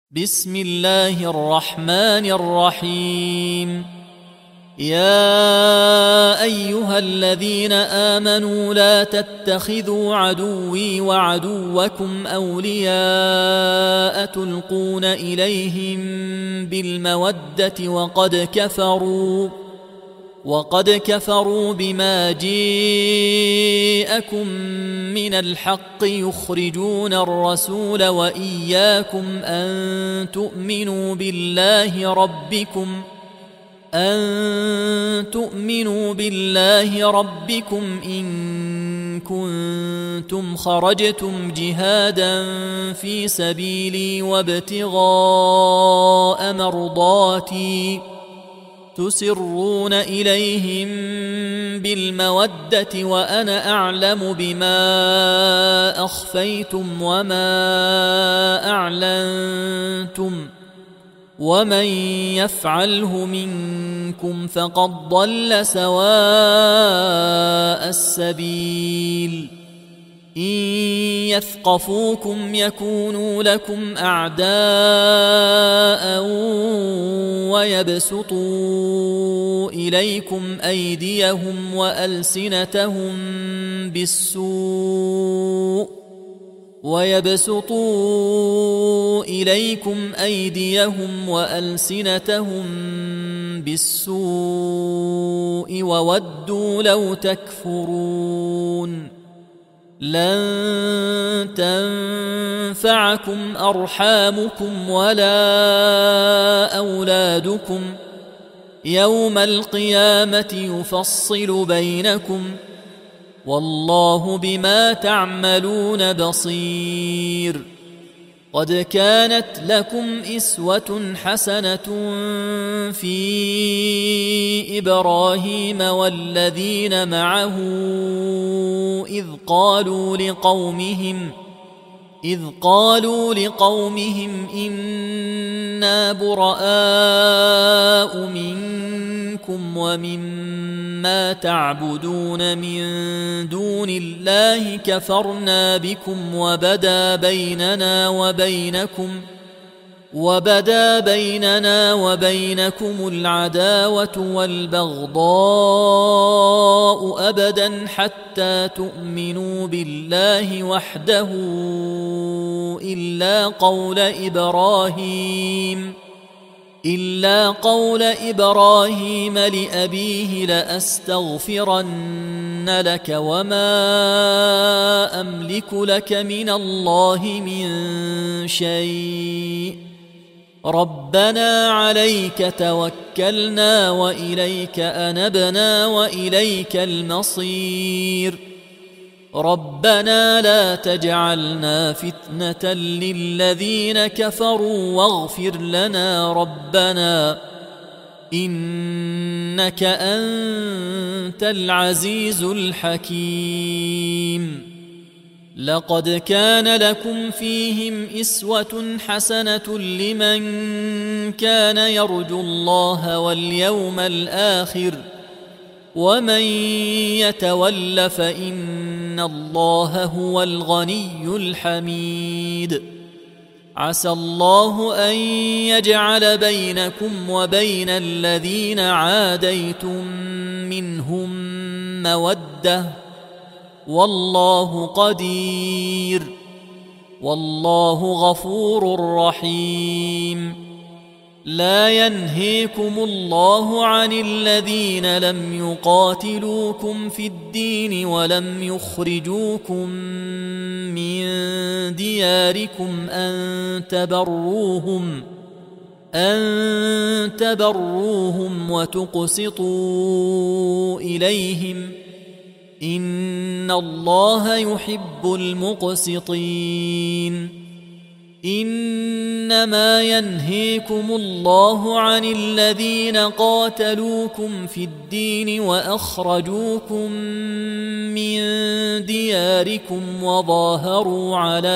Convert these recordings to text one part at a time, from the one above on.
بسم الله الرحمن الرحيم. يا أيها الذين آمنوا لا تتخذوا عدوي وعدوكم أولياء تلقون إليهم بالمودة وقد كفروا بما جاءكم من الحق يخرجون الرسول وإياكم أن تؤمنوا بالله ربكم إن كنتم خرجتم جهادا في سبيلي وابتغاء مرضاتي تسرون إليهم بالمودة وأنا أعلم بما أخفيتم وما أعلنتم ومن يفعله منكم فقد ضل سواء السبيل. إن يثقفوكم يكونوا لكم أعداء ويبسطوا إليكم أيديهم وألسنتهم بالسوء وودوا لو تكفرون. لن تنفعكم أرحامكم ولا أولادكم يوم القيامة يفصل بينكم والله بما تعملون بصير. قد كانت لكم أسوة حسنة في إبراهيم والذين معه إذ قالوا لقومهم إنا براء منكم ومما تعبدون من دون الله كفرنا بكم وبدا بيننا وبينكم العداوة والبغضاء أبدا حتى تؤمنوا بالله وحده إلا قول إبراهيم لأبيه لأستغفرن لك وما أملك لك من الله من شيء ربنا عليك توكلنا وإليك أنبنا وإليك المصير. ربنا لا تجعلنا فتنة للذين كفروا واغفر لنا ربنا إنك أنت العزيز الحكيم. لقد كان لكم فيهم أسوة حسنة لمن كان يرجو الله واليوم الآخر ومن يتول فإن الله هو الغني الحميد. عسى الله أن يجعل بينكم وبين الذين عاديتم منهم مودة والله قدير والله غفور رحيم. لا ينهيكم الله عن الذين لم يقاتلوكم في الدين ولم يخرجوكم من دياركم أن تبروهم وتقسطوا إليهم إن الله يحب المقسطين. إنما ينهيكم الله عن الذين قاتلوكم في الدين وأخرجوكم من دياركم وظاهروا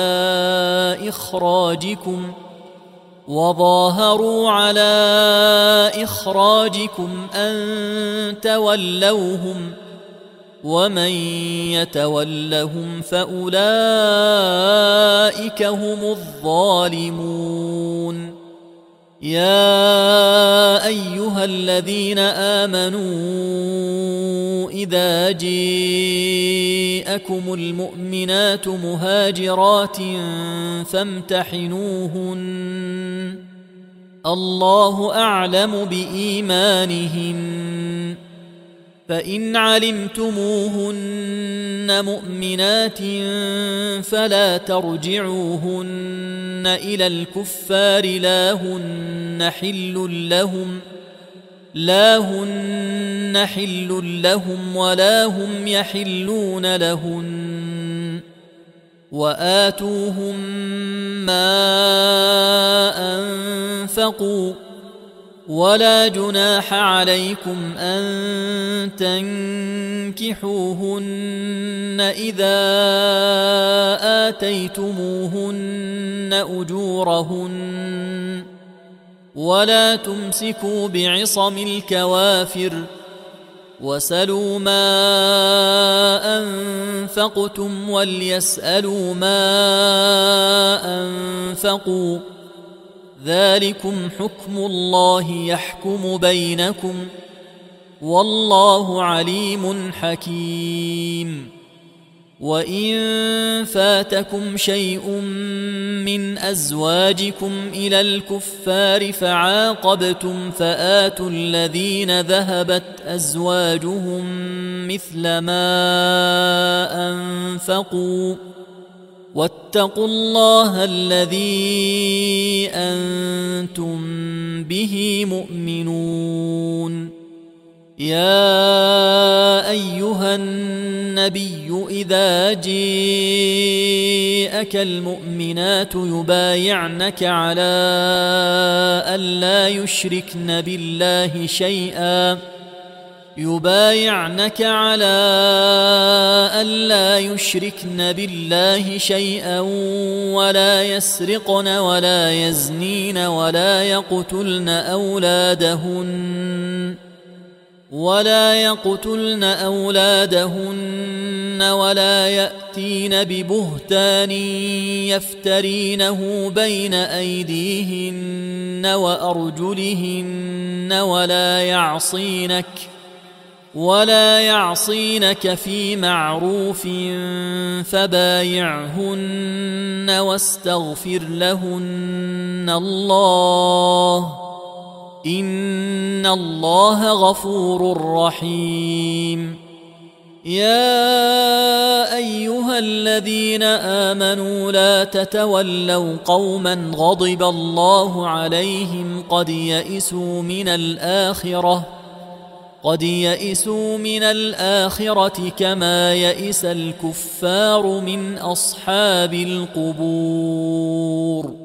على إخراجكم أن تولوهم ومن يتولهم فأولئك هم الظالمون. يا أيها الذين آمنوا إذا جاءكم المؤمنات مهاجرات فامتحنوهن الله أعلم بإيمانهن فإن علمتموهن مؤمنات فلا ترجعوهن إلى الكفار لا هن حل لهم ولا هم يحلون لهن وآتوهم ما أنفقوا ولا جناح عليكم أن تنكحوهن إذا آتيتموهن أجورهن ولا تمسكوا بعصم الكوافر وسلوا ما أنفقتم وليسألوا ما أنفقوا ذلكم حكم الله يحكم بينكم والله عليم حكيم وإن فاتكم شيء من أزواجكم إلى الكفار فعاقبتم فآتوا الذين ذهبت أزواجهم مثل ما أنفقوا واتقوا الله الذي أنتم به مؤمنون يا أيها النبي إذا جاءك المؤمنات يبايعنك على ألا يشركن بالله شيئا ولا يسرقن ولا يزنين ولا يقتلن أولادهن ولا يأتين ببهتان يفترينه بين أيديهن وأرجلهن ولا يعصينك في معروف فبايعهن واستغفر لهن الله إن الله غفور رحيم يا أيها الذين آمنوا لا تتولوا قوما غضب الله عليهم قد يئسوا من الآخرة كما يئس الكفار من أصحاب القبور